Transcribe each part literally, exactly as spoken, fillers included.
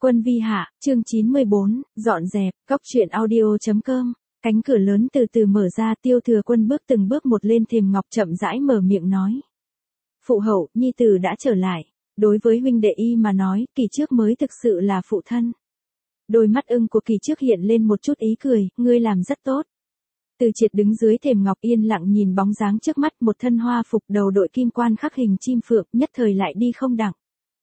Quân vi hạ, chương chín mươi bốn, dọn dẹp, góc truyện audio.com. Cánh cửa lớn từ từ mở ra, Tiêu Thừa Quân bước từng bước một lên thềm ngọc chậm rãi mở miệng nói. Phụ hậu, nhi tử đã trở lại. Đối với huynh đệ y mà nói, kỳ trước mới thực sự là phụ thân. Đôi mắt ưng của kỳ trước hiện lên một chút ý cười, ngươi làm rất tốt. Từ Triệt đứng dưới thềm ngọc yên lặng nhìn bóng dáng trước mắt, một thân hoa phục đầu đội kim quan khắc hình chim phượng, nhất thời lại đi không đặng.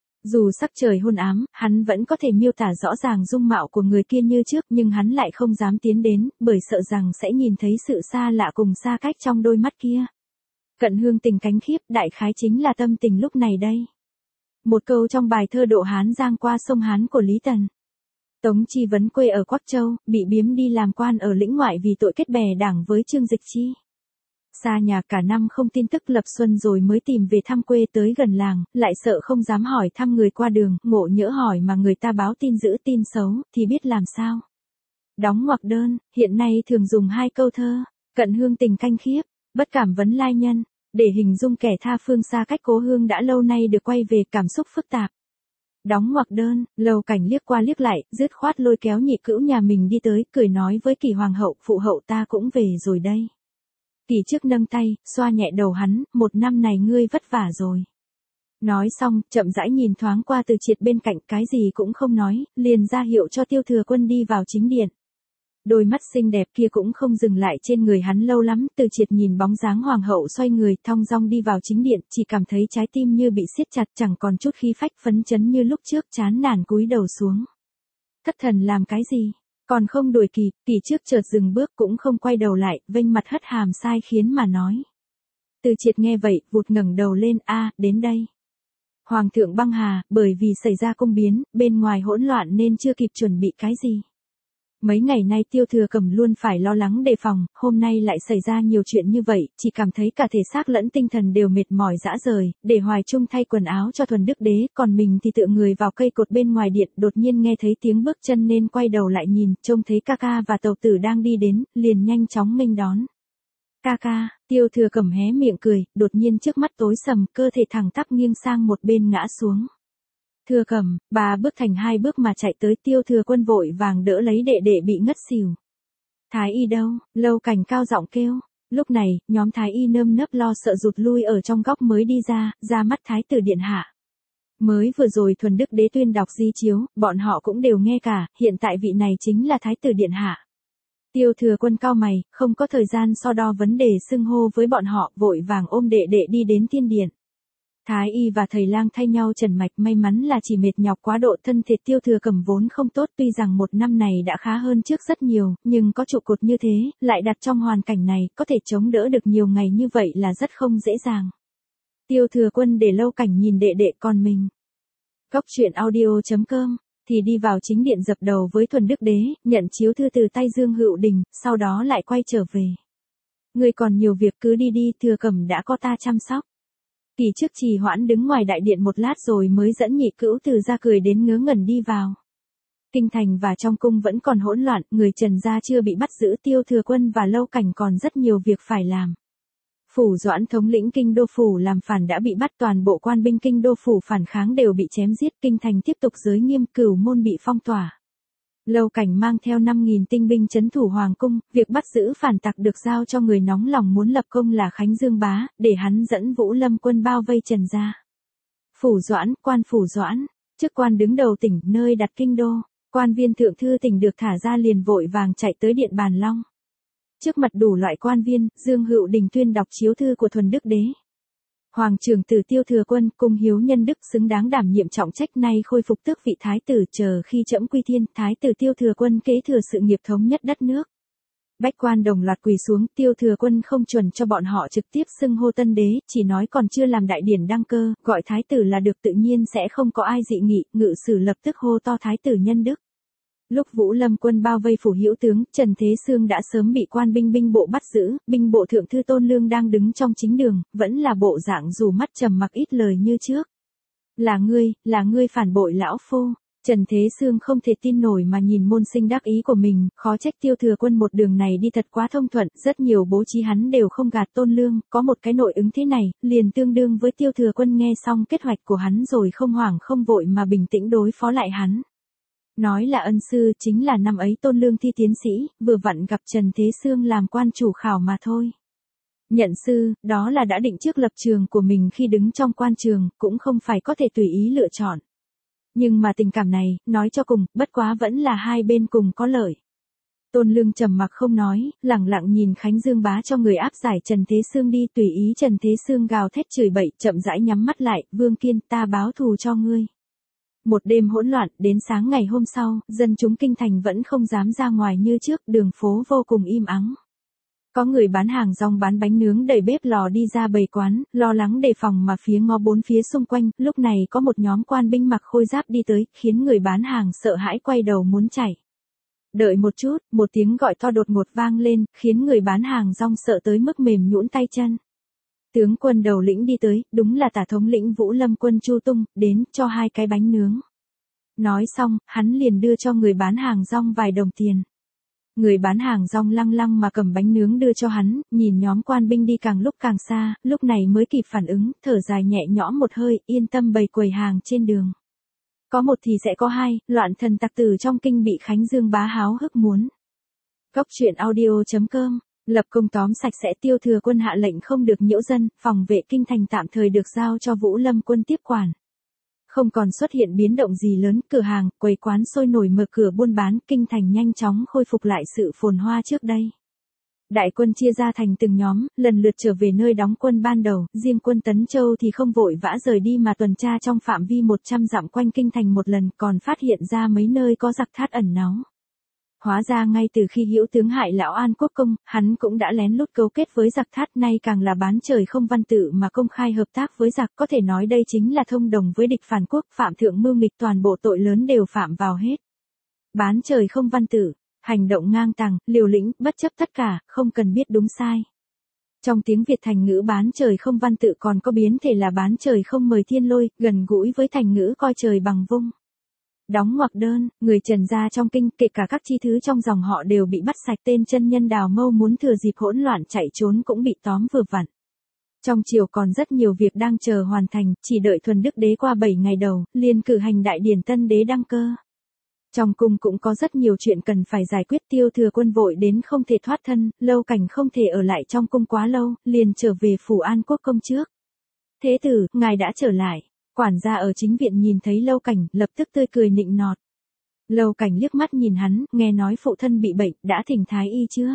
Dù sắc trời hôn ám, hắn vẫn có thể miêu tả rõ ràng dung mạo của người kia như trước, nhưng hắn lại không dám tiến đến, bởi sợ rằng sẽ nhìn thấy sự xa lạ cùng xa cách trong đôi mắt kia. Cận hương tình cánh khiếp, đại khái chính là tâm tình lúc này đây. Một câu trong bài thơ Độ Hán giang qua sông Hán của Lý Tần. Tống Chi Vấn quê ở Quắc Châu, bị biếm đi làm quan ở lĩnh ngoại vì tội kết bè đảng với Trương Dịch Chi. Xa nhà cả năm không tin tức lập xuân rồi mới tìm về thăm quê, tới gần làng, lại sợ không dám hỏi thăm người qua đường, ngộ nhỡ hỏi mà người ta báo tin dữ tin xấu, thì biết làm sao. Đóng ngoặc đơn, hiện nay thường dùng hai câu thơ, cận hương tình canh khiếp, bất cảm vấn lai nhân, để hình dung kẻ tha phương xa cách cố hương đã lâu nay được quay về, cảm xúc phức tạp. Đóng ngoặc đơn, Lầu Cảnh liếc qua liếc lại, dứt khoát lôi kéo nhị cữu nhà mình đi tới, cười nói với Kỳ hoàng hậu, phụ hậu ta cũng về rồi đây. Kỳ trước nâng tay, xoa nhẹ đầu hắn, một năm này ngươi vất vả rồi. Nói xong, chậm rãi nhìn thoáng qua Từ Triệt bên cạnh, cái gì cũng không nói, liền ra hiệu cho Tiêu Thừa Quân đi vào chính điện. Đôi mắt xinh đẹp kia cũng không dừng lại trên người hắn lâu lắm, Từ Triệt nhìn bóng dáng hoàng hậu xoay người, thong dong đi vào chính điện, chỉ cảm thấy trái tim như bị siết chặt, chẳng còn chút khí phách phấn chấn như lúc trước, chán nản cúi đầu xuống. Thất thần làm cái gì? Còn không đuổi kịp, Kỳ trước chợt dừng bước cũng không quay đầu lại, vênh mặt hất hàm sai khiến mà nói. Từ Triệt nghe vậy, vụt ngẩng đầu lên, a, đến đây. Hoàng thượng băng hà, bởi vì xảy ra cung biến, bên ngoài hỗn loạn nên chưa kịp chuẩn bị cái gì. Mấy ngày nay Tiêu Thừa Cầm luôn phải lo lắng đề phòng, hôm nay lại xảy ra nhiều chuyện như vậy, chỉ cảm thấy cả thể xác lẫn tinh thần đều mệt mỏi rã rời, để Hoài Trung thay quần áo cho Thuần Đức Đế, còn mình thì tựa người vào cây cột bên ngoài điện, đột nhiên nghe thấy tiếng bước chân nên quay đầu lại nhìn, trông thấy ca ca và tàu tử đang đi đến, liền nhanh chóng nghênh đón. Ca ca, Tiêu Thừa Cầm hé miệng cười, đột nhiên trước mắt tối sầm, cơ thể thẳng tắp nghiêng sang một bên ngã xuống. Thừa Cầm, bà bước thành hai bước mà chạy tới, Tiêu Thừa Quân vội vàng đỡ lấy đệ đệ bị ngất xỉu. Thái y đâu? Lâu Cảnh cao giọng kêu. Lúc này, nhóm thái y nơm nớp lo sợ rụt lui ở trong góc mới đi ra, ra mắt thái tử điện hạ. Mới vừa rồi Thuần Đức Đế tuyên đọc di chiếu, bọn họ cũng đều nghe cả, hiện tại vị này chính là thái tử điện hạ. Tiêu Thừa Quân cau mày, không có thời gian so đo vấn đề xưng hô với bọn họ, vội vàng ôm đệ đệ đi đến thiên điện. Thái y và thầy lang thay nhau trần mạch, may mắn là chỉ mệt nhọc quá độ, thân thể Tiêu Thừa Cầm vốn không tốt, tuy rằng một năm này đã khá hơn trước rất nhiều, nhưng có trụ cột như thế, lại đặt trong hoàn cảnh này, có thể chống đỡ được nhiều ngày như vậy là rất không dễ dàng. Tiêu Thừa Quân để Lâu Cảnh nhìn đệ đệ con mình. Góc truyện audio.com, thì đi vào chính điện dập đầu với Thuần Đức Đế, nhận chiếu thư từ tay Dương Hữu Đình, sau đó lại quay trở về. Ngươi còn nhiều việc cứ đi đi, Thừa Cầm đã có ta chăm sóc. Kỳ trước trì hoãn đứng ngoài đại điện một lát rồi mới dẫn nhị cữu từ ra cười đến ngớ ngẩn đi vào. Kinh thành và trong cung vẫn còn hỗn loạn, người Trần gia chưa bị bắt giữ, Tiêu Thừa Quân và Lâu Cảnh còn rất nhiều việc phải làm. Phủ Doãn thống lĩnh kinh đô phủ làm phản đã bị bắt, toàn bộ quan binh kinh đô phủ phản kháng đều bị chém giết, kinh thành tiếp tục giới nghiêm, Cửu môn bị phong tỏa. Lâu Cảnh mang theo năm nghìn tinh binh trấn thủ hoàng cung, việc bắt giữ phản tặc được giao cho người nóng lòng muốn lập công là Khánh Dương Bá, để hắn dẫn Vũ Lâm quân bao vây Trần gia. Phủ Doãn, quan phủ Doãn, chức quan đứng đầu tỉnh, nơi đặt kinh đô, quan viên thượng thư tỉnh được thả ra liền vội vàng chạy tới điện Bàn Long. Trước mặt đủ loại quan viên, Dương Hữu Đình tuyên đọc chiếu thư của Thuần Đức Đế. Hoàng trưởng tử Tiêu Thừa Quân cùng hiếu nhân đức xứng đáng đảm nhiệm trọng trách, nay khôi phục tước vị thái tử, chờ khi trẫm quy thiên, thái tử Tiêu Thừa Quân kế thừa sự nghiệp thống nhất đất nước. Bách quan đồng loạt quỳ xuống, Tiêu Thừa Quân không chuẩn cho bọn họ trực tiếp xưng hô tân đế, chỉ nói còn chưa làm đại điển đăng cơ, gọi thái tử là được, tự nhiên sẽ không có ai dị nghị, ngự sử lập tức hô to thái tử nhân đức. Lúc Vũ Lâm quân bao vây phủ Hữu tướng, Trần Thế Sương đã sớm bị quan binh binh bộ bắt giữ, binh bộ thượng thư Tôn Lương đang đứng trong chính đường, vẫn là bộ dạng dù mắt trầm mặc ít lời như trước. Là ngươi, là ngươi phản bội lão phu. Trần Thế Sương không thể tin nổi mà nhìn môn sinh đắc ý của mình, khó trách Tiêu Thừa Quân một đường này đi thật quá thông thuận, rất nhiều bố trí hắn đều không gạt Tôn Lương, có một cái nội ứng thế này, liền tương đương với Tiêu Thừa Quân nghe xong kế hoạch của hắn rồi không hoảng không vội mà bình tĩnh đối phó lại hắn. Nói là ân sư chính là năm ấy Tôn Lương thi tiến sĩ, vừa vặn gặp Trần Thế Sương làm quan chủ khảo mà thôi. Nhận sư, đó là đã định trước lập trường của mình khi đứng trong quan trường, cũng không phải có thể tùy ý lựa chọn. Nhưng mà tình cảm này, nói cho cùng, bất quá vẫn là hai bên cùng có lợi. Tôn Lương trầm mặc không nói, lẳng lặng nhìn Khánh Dương bá cho người áp giải Trần Thế Sương đi, tùy ý Trần Thế Sương gào thét chửi bậy, chậm rãi nhắm mắt lại, Vương Kiên, ta báo thù cho ngươi. Một đêm hỗn loạn, đến sáng ngày hôm sau, dân chúng kinh thành vẫn không dám ra ngoài như trước, đường phố vô cùng im ắng. Có người bán hàng rong bán bánh nướng đẩy bếp lò đi ra bày quán, lo lắng đề phòng mà phía ngó bốn phía xung quanh, lúc này có một nhóm quan binh mặc khôi giáp đi tới, khiến người bán hàng sợ hãi quay đầu muốn chạy. Đợi một chút, một tiếng gọi to đột ngột vang lên, khiến người bán hàng rong sợ tới mức mềm nhũn tay chân. Tướng quân đầu lĩnh đi tới, đúng là tả thống lĩnh Vũ Lâm quân Chu Tung, đến, cho hai cái bánh nướng. Nói xong, hắn liền đưa cho người bán hàng rong vài đồng tiền. Người bán hàng rong lăng lăng mà cầm bánh nướng đưa cho hắn, nhìn nhóm quan binh đi càng lúc càng xa, lúc này mới kịp phản ứng, thở dài nhẹ nhõm một hơi, yên tâm bày quầy hàng trên đường. Có một thì sẽ có hai, loạn thần tặc tử trong kinh bị Khánh Dương bá háo hức muốn. Cốc truyện audio chấm com, lập công tóm sạch sẽ, Tiêu Thừa Quân hạ lệnh không được nhiễu dân, phòng vệ kinh thành tạm thời được giao cho Vũ Lâm quân tiếp quản. Không còn xuất hiện biến động gì lớn, cửa hàng, quầy quán sôi nổi mở cửa buôn bán, kinh thành nhanh chóng khôi phục lại sự phồn hoa trước đây. Đại quân chia ra thành từng nhóm, lần lượt trở về nơi đóng quân ban đầu, riêng quân Tấn Châu thì không vội vã rời đi mà tuần tra trong phạm vi một trăm dặm quanh kinh thành một lần, còn phát hiện ra mấy nơi có giặc thát ẩn náu. Hóa ra ngay từ khi Hữu tướng hại lão An Quốc công, hắn cũng đã lén lút cấu kết với giặc thát, nay càng là bán trời không văn tự mà công khai hợp tác với giặc, có thể nói đây chính là thông đồng với địch phản quốc, phạm thượng mưu nghịch, toàn bộ tội lớn đều phạm vào hết. Bán trời không văn tự, hành động ngang tàng, liều lĩnh, bất chấp tất cả, không cần biết đúng sai. Trong tiếng Việt thành ngữ bán trời không văn tự còn có biến thể là bán trời không mời thiên lôi, gần gũi với thành ngữ coi trời bằng vung. Đóng ngoặc đơn, người Trần gia trong kinh, kể cả các chi thứ trong dòng họ đều bị bắt sạch, tên chân nhân Đào Mâu muốn thừa dịp hỗn loạn chạy trốn cũng bị tóm vừa vặn. Trong triều còn rất nhiều việc đang chờ hoàn thành, chỉ đợi Thuần Đức đế qua bảy ngày đầu, liền cử hành đại điển tân đế đăng cơ. Trong cung cũng có rất nhiều chuyện cần phải giải quyết, Tiêu Thừa Quân vội đến không thể thoát thân, Lâu Cảnh không thể ở lại trong cung quá lâu, liền trở về phủ An Quốc công trước. Thế tử, ngài đã trở lại. Quản gia ở chính viện nhìn thấy Lâu Cảnh, lập tức tươi cười nịnh nọt. Lâu Cảnh liếc mắt nhìn hắn, nghe nói phụ thân bị bệnh, đã thỉnh thái y chưa?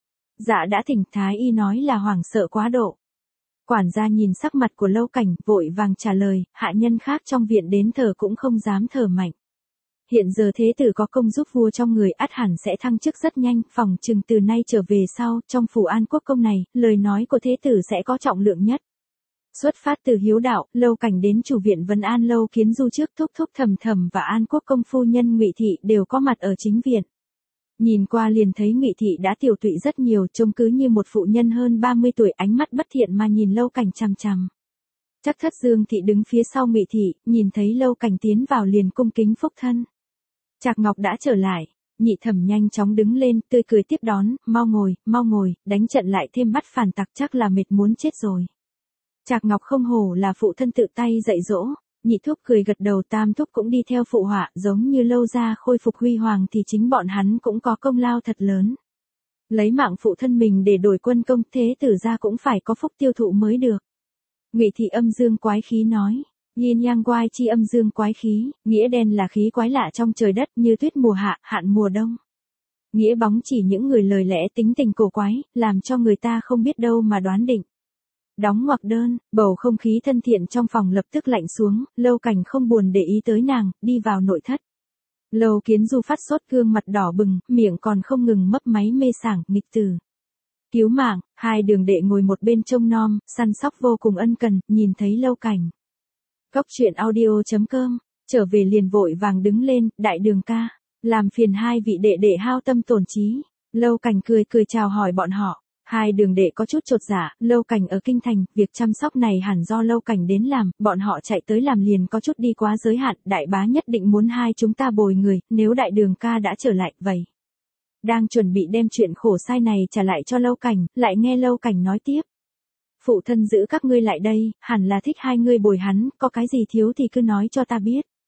Dạ đã thỉnh, thái y nói là hoảng sợ quá độ. Quản gia nhìn sắc mặt của Lâu Cảnh, vội vàng trả lời, hạ nhân khác trong viện đến thở cũng không dám thở mạnh. Hiện giờ thế tử có công giúp vua trong người, ắt hẳn sẽ thăng chức rất nhanh, phòng chừng từ nay trở về sau, trong phủ An Quốc công này, lời nói của thế tử sẽ có trọng lượng nhất. Xuất phát từ hiếu đạo, Lâu Cảnh đến chủ viện Vân An Lâu Kiến Du trước, Thúc Thúc Thầm Thầm và An Quốc công phu nhân Ngụy Thị đều có mặt ở chính viện. Nhìn qua liền thấy Ngụy Thị đã tiểu tụy rất nhiều, trông cứ như một phụ nhân hơn ba mươi tuổi, ánh mắt bất thiện mà nhìn Lâu Cảnh chằm chằm. Chắc Thất Dương Thị đứng phía sau Ngụy Thị, nhìn thấy Lâu Cảnh tiến vào liền cung kính phúc thân. Trạc Ngọc đã trở lại. Nhị Thẩm nhanh chóng đứng lên, tươi cười tiếp đón, mau ngồi, mau ngồi, đánh trận lại thêm bắt phản tặc chắc là mệt muốn chết rồi. Trạc Ngọc không hổ là phụ thân tự tay dạy dỗ, Nhị Thúc cười gật đầu, Tam Thúc cũng đi theo phụ họa, giống như Lâu gia khôi phục huy hoàng thì chính bọn hắn cũng có công lao thật lớn. Lấy mạng phụ thân mình để đổi quân công, thế tử gia cũng phải có phúc tiêu thụ mới được. Ngụy Thị âm dương quái khí nói. Yin yang quái chi âm dương quái khí, nghĩa đen là khí quái lạ trong trời đất như tuyết mùa hạ, hạn mùa đông. Nghĩa bóng chỉ những người lời lẽ tính tình cổ quái, làm cho người ta không biết đâu mà đoán định. Đóng ngoặc đơn, bầu không khí thân thiện trong phòng lập tức lạnh xuống, Lâu Cảnh không buồn để ý tới nàng, đi vào nội thất. Lâu Kiến Du phát sốt, gương mặt đỏ bừng, miệng còn không ngừng mấp máy mê sảng, nghịch tử. Cứu mạng, hai đường đệ ngồi một bên trông nom, săn sóc vô cùng ân cần, nhìn thấy Lâu Cảnh. Cốc truyện audio chấm com, trở về liền vội vàng đứng lên, đại đường ca, làm phiền hai vị đệ đệ hao tâm tổn trí. Lâu Cảnh cười cười chào hỏi bọn họ, hai đường đệ có chút chột dạ, Lâu Cảnh ở kinh thành, việc chăm sóc này hẳn do Lâu Cảnh đến làm, bọn họ chạy tới làm liền có chút đi quá giới hạn, đại bá nhất định muốn hai chúng ta bồi người, nếu đại đường ca đã trở lại, vậy. Đang chuẩn bị đem chuyện khổ sai này trả lại cho Lâu Cảnh, lại nghe Lâu Cảnh nói tiếp. Phụ thân giữ các ngươi lại đây, hẳn là thích hai ngươi bồi hắn, có cái gì thiếu thì cứ nói cho ta biết.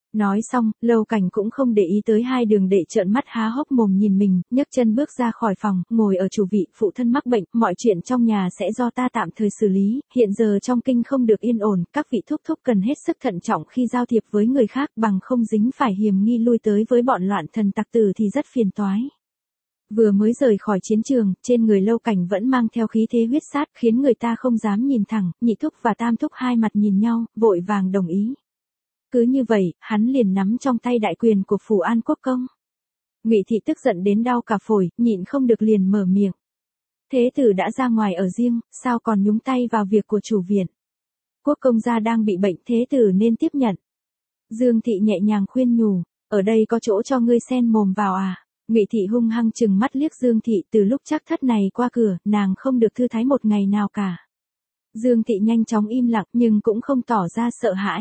Nói xong, Lâu Cảnh cũng không để ý tới hai đường đệ trợn mắt há hốc mồm nhìn mình, nhấc chân bước ra khỏi phòng, ngồi ở chủ vị, phụ thân mắc bệnh, mọi chuyện trong nhà sẽ do ta tạm thời xử lý, hiện giờ trong kinh không được yên ổn, các vị thúc thúc cần hết sức thận trọng khi giao thiệp với người khác bằng không dính phải hiềm nghi lui tới với bọn loạn thần tặc tử thì rất phiền toái. Vừa mới rời khỏi chiến trường, trên người Lâu Cảnh vẫn mang theo khí thế huyết sát khiến người ta không dám nhìn thẳng, nhị thúc và tam thúc hai mặt nhìn nhau, vội vàng đồng ý. Cứ như vậy, hắn liền nắm trong tay đại quyền của Phủ An Quốc công. Ngụy Thị tức giận đến đau cả phổi, nhịn không được liền mở miệng. Thế tử đã ra ngoài ở riêng, sao còn nhúng tay vào việc của chủ viện? Quốc công gia đang bị bệnh, thế tử nên tiếp nhận. Dương Thị nhẹ nhàng khuyên nhủ, ở đây có chỗ cho ngươi xen mồm vào à? Ngụy Thị hung hăng chừng mắt liếc Dương Thị, từ lúc Trác Thất này qua cửa, nàng không được thư thái một ngày nào cả. Dương Thị nhanh chóng im lặng nhưng cũng không tỏ ra sợ hãi.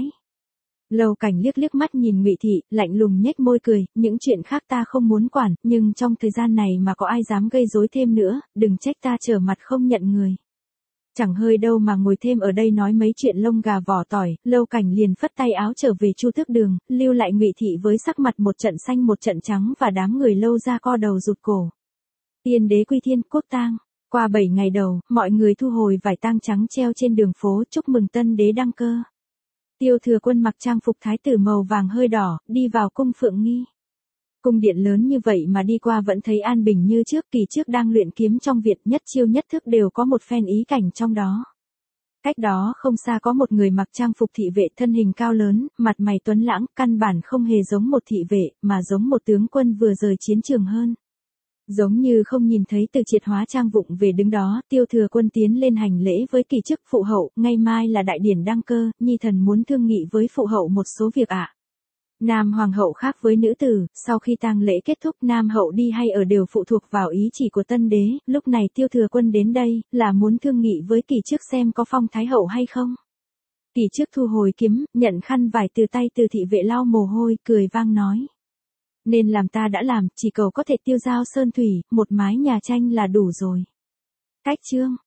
Lâu Cảnh liếc liếc mắt nhìn Ngụy Thị, lạnh lùng nhếch môi cười, những chuyện khác ta không muốn quản, nhưng trong thời gian này mà có ai dám gây rối thêm nữa, đừng trách ta trở mặt không nhận người. Chẳng hơi đâu mà ngồi thêm ở đây nói mấy chuyện lông gà vỏ tỏi, Lâu Cảnh liền phất tay áo trở về Chu Tước Đường, lưu lại Ngụy Thị với sắc mặt một trận xanh một trận trắng và đám người Lâu ra co đầu rụt cổ. Tiên đế quy thiên, quốc tang. Qua bảy ngày đầu, mọi người thu hồi vải tang trắng treo trên đường phố chúc mừng tân đế đăng cơ. Tiêu Thừa Quân mặc trang phục thái tử màu vàng hơi đỏ, đi vào cung Phượng Nghi. Cung điện lớn như vậy mà đi qua vẫn thấy an bình như trước, kỳ trước đang luyện kiếm trong Việt, nhất chiêu nhất thức đều có một phen ý cảnh trong đó. Cách đó không xa có một người mặc trang phục thị vệ, thân hình cao lớn, mặt mày tuấn lãng, căn bản không hề giống một thị vệ, mà giống một tướng quân vừa rời chiến trường hơn. Giống như không nhìn thấy Từ Triệt hóa trang vụng về đứng đó, Tiêu Thừa Quân tiến lên hành lễ với kỳ chức phụ hậu, ngày mai là đại điển đăng cơ, nhi thần muốn thương nghị với phụ hậu một số việc ạ. Nam hoàng hậu khác với nữ tử, sau khi tang lễ kết thúc nam hậu đi hay ở đều phụ thuộc vào ý chỉ của tân đế, lúc này Tiêu Thừa Quân đến đây, là muốn thương nghị với kỳ chức xem có phong thái hậu hay không. Kỳ chức thu hồi kiếm, nhận khăn vải từ tay Từ thị vệ lau mồ hôi, cười vang nói. Nên làm ta đã làm, chỉ cầu có thể tiêu giao sơn thủy, một mái nhà tranh là đủ rồi. Cách chương